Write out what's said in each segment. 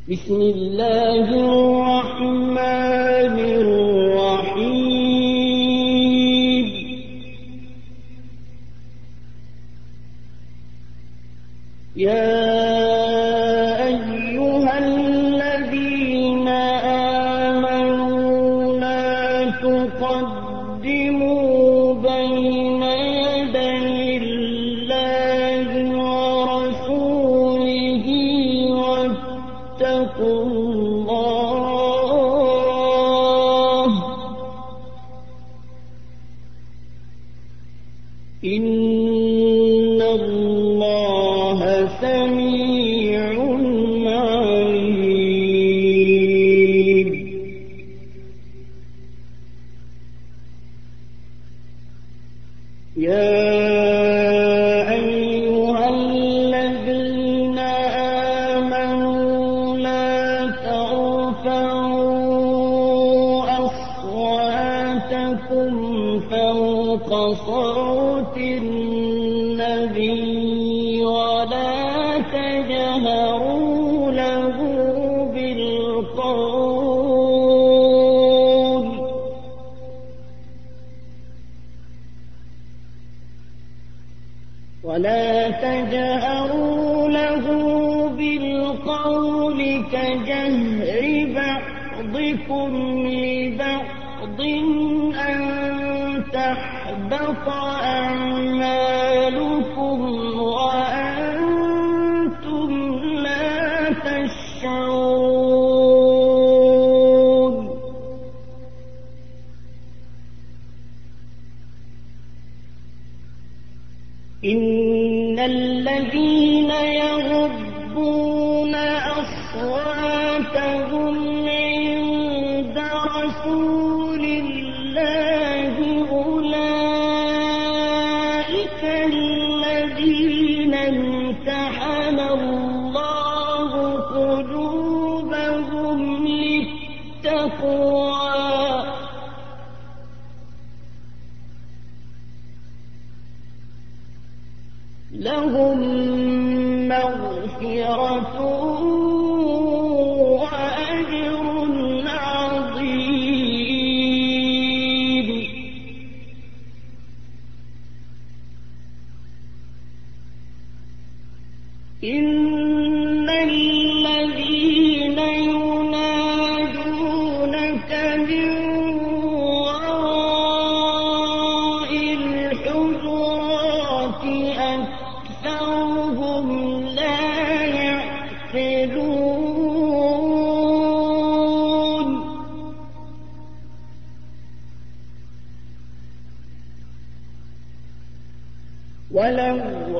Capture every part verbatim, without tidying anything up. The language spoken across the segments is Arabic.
بسم الله الرحمن الرحيم. يا أيها الذين آمنوا لا تقدموا بين يدي الله ورسوله واتقوا الله إن الله سميع عليم. يا أيها الذين آمنوا لا ترفعوا أصواتكم فوق صوت النبي ولا تجهروا له بالقول ولا تجهروا له بالقول كجهر بعضكم لبعض أن تحبط أعمالكم وأنتم لا تشعرون. إن الذين يغضون أصواتهم عند رسول الله أولئك الذين امتحن الله قلوبهم للتقوى لهم مغفرة وأجر عظيم. إن الذين ينادونك من وراء الحجرات أكثرهم لا يعقلون. ولو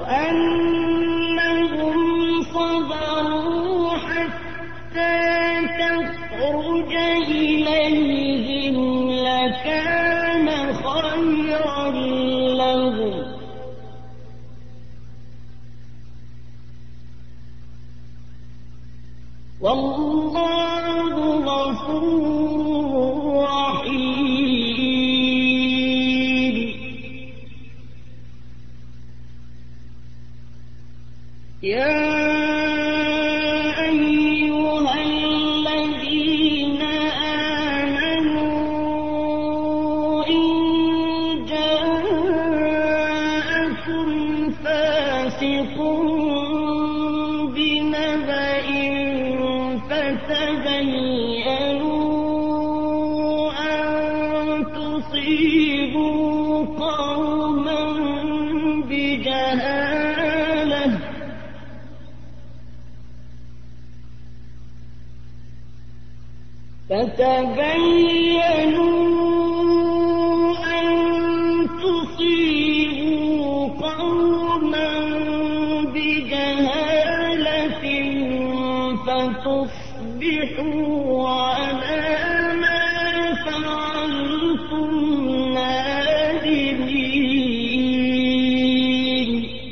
أنهم صبروا حتى تخرج إليهم لكان خيرا لهم والله غفور رحيم. يا أيها الذين آمنوا إن جاءكم فاسق بنبأ فتبينوا أن تصيبوا قوما بجهالة فتبينوا أن تصيبوا قوما بجهالة فتصبحوا على ما فعلتم نادمين.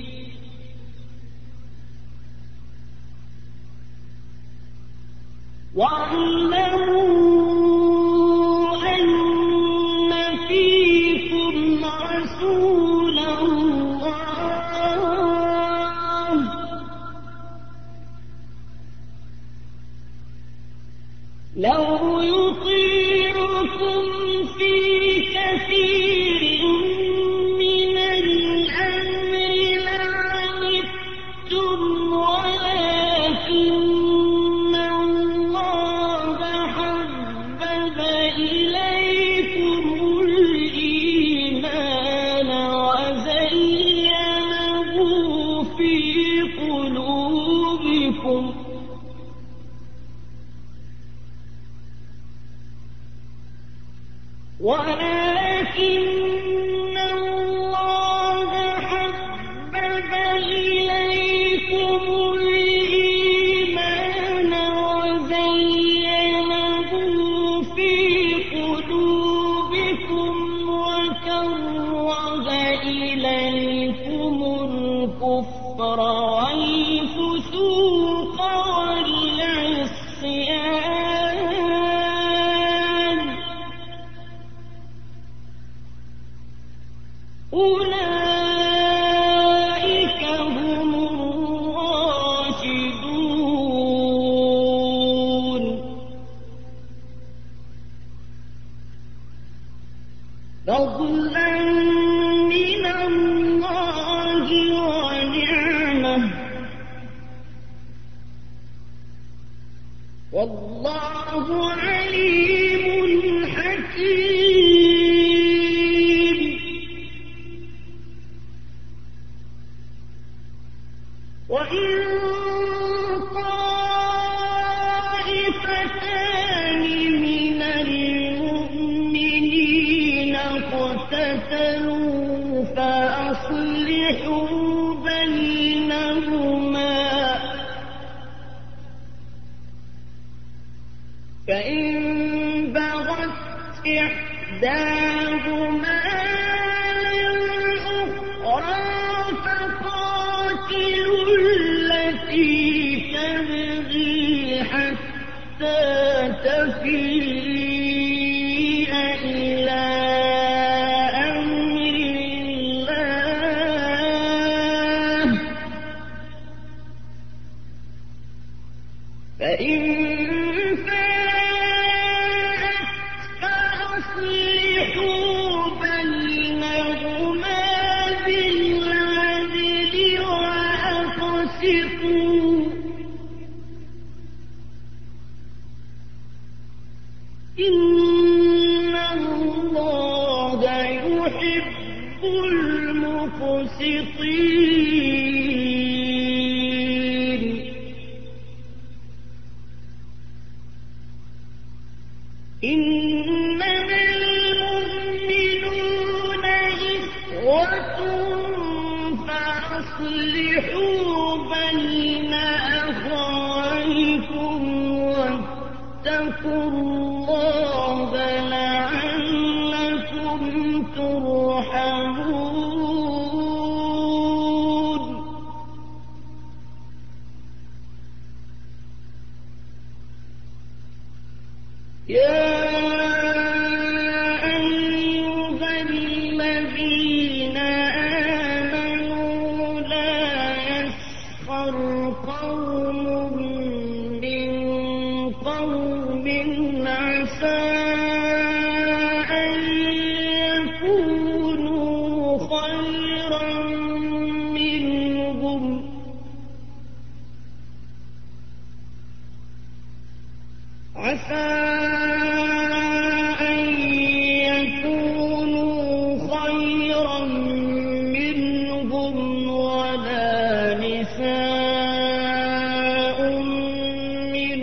واعلموا أن فيكم رسول الله لو يطيعكم في كثير من الأمر لعنتم ولكن الله حبب إليكم الإيمان وزينه في قلوبكم ولكن الله حبب إليكم الإيمان وزينه في قلوبكم وكره إليكم الكفر والفسوق والعصيان أولئك هم الراشدون فضلا من الله ونعمة والله عليم حكيم وإن طائفتان من المؤمنين اقتتلوا فأصلحوا بينهما فإن بغت إحداهما على الأخرى فقاتلوا التي تبغي حتى تفيء إلى أمر الله فإن فاءت فأصلحوا بينهما بالعدل وأقسطوا إن الله يحب المقسطين إنما المؤمنون إخوة فأصلحوا بين أخويكم واتقوا الله لعلكم ترحمون يا أيها الذين آمنوا لا يسخر قوم من قوم عسى أن يكونوا خيرا منهم عسى أن يكونوا خيرا منهم ولا نساء من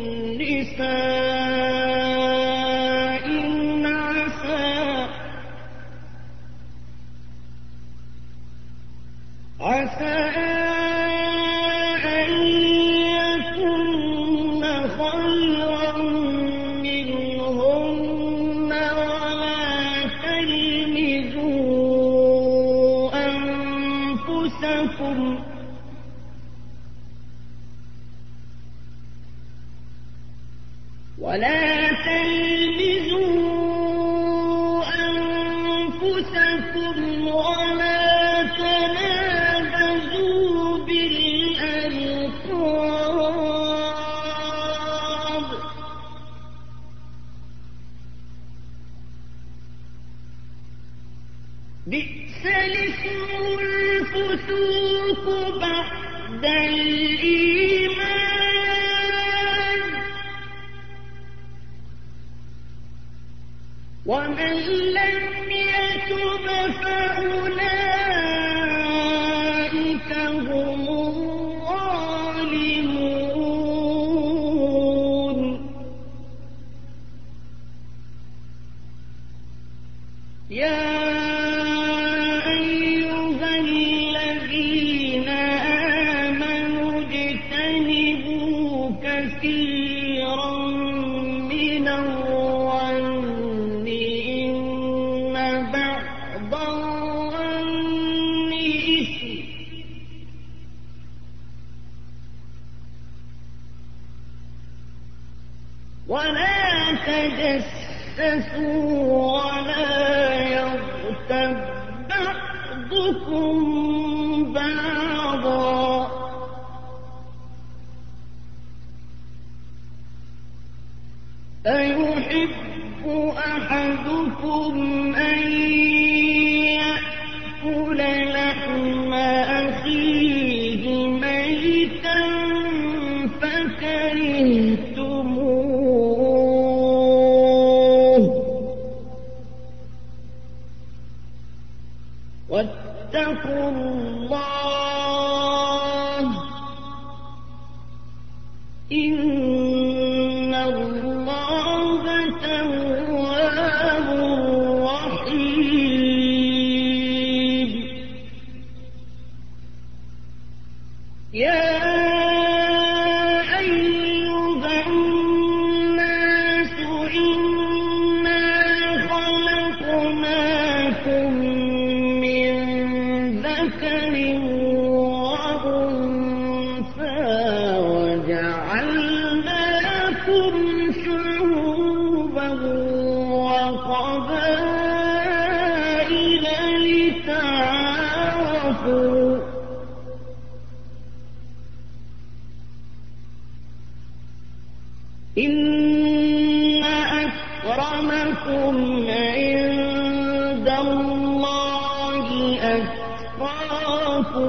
نساء عسى عسى أن يكون خيرا منهن ولا تلمزوا أنفسكم ولا تلمزوا أنفسكم ولا تنابزوا بالألقاب بئس الاسم الفسوق بعد الإيمان ومن لم يتب فأولئك هم الظالمون يا ولا تجسسوا ولا يغتب بعضكم بعضا أيحب أحدكم أن يأكل لحم أخيه ميتا فكرهتموه واتقوا الله إن الله تواب رحيم يا أيها الناس إنا خلقناكم من ذكر وأنثى وجعلناكم شعوبا وقبائل لتعارفوا إن أكرمكم عند الله أتقاكم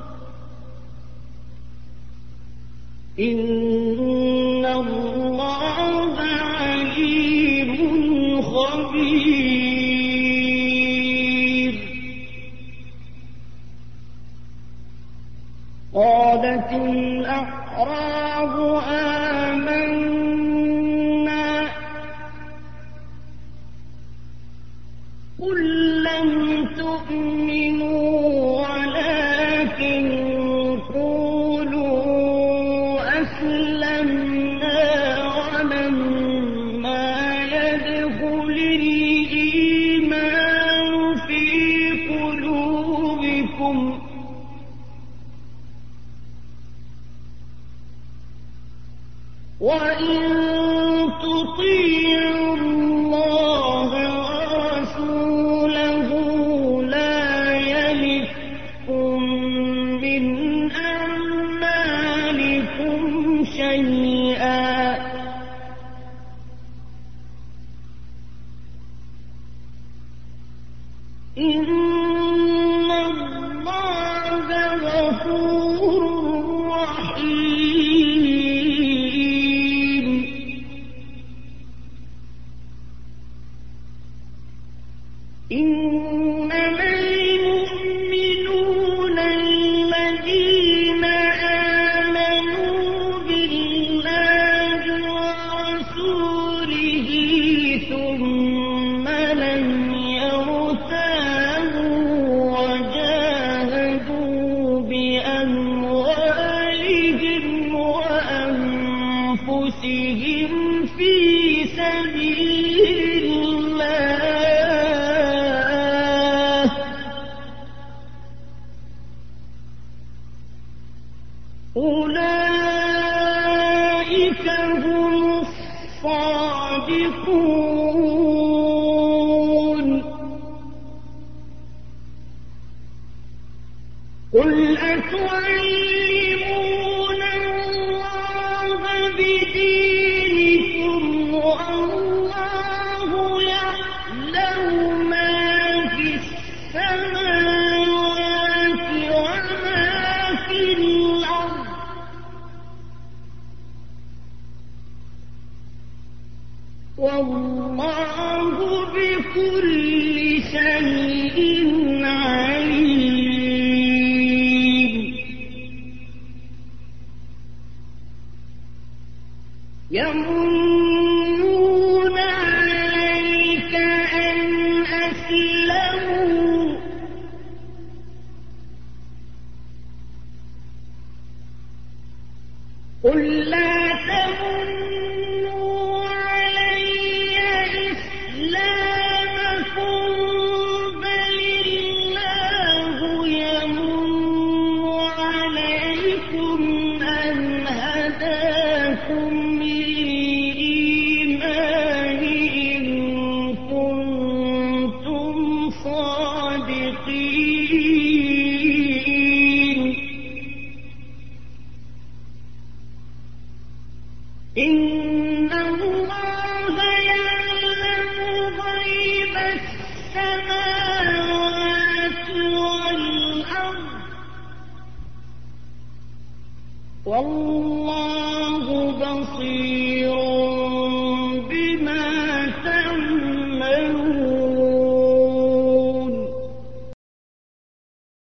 إن الله عليم خبير قالت الأعراب آمنا قل لم تؤمنوا ولكن قولوا أسلمنا ولما يدخل الإيمان في قلوبكم وإن تطيعوا الله ورسوله لا يلتكم من أعمالكم شيئا إن الله غفور رحيم إنما المؤمنون الذين آمنوا بالله ورسوله ثم لم يرتابوا وجاهدوا بأموالهم وأنفسهم في سبيل الله أولئك هم الصادقون قل أتعلمون الله بدينكم والله يعلم ما في السماوات والله بكل شيء عليم يمنون عليك أن أسلموا قل لا تمنوا علي إسلامكم بل الله يمن عليكم أن هداكم للإيمان إن كنتم صادقين إن الله يعلم غيب السماوات والأرض والله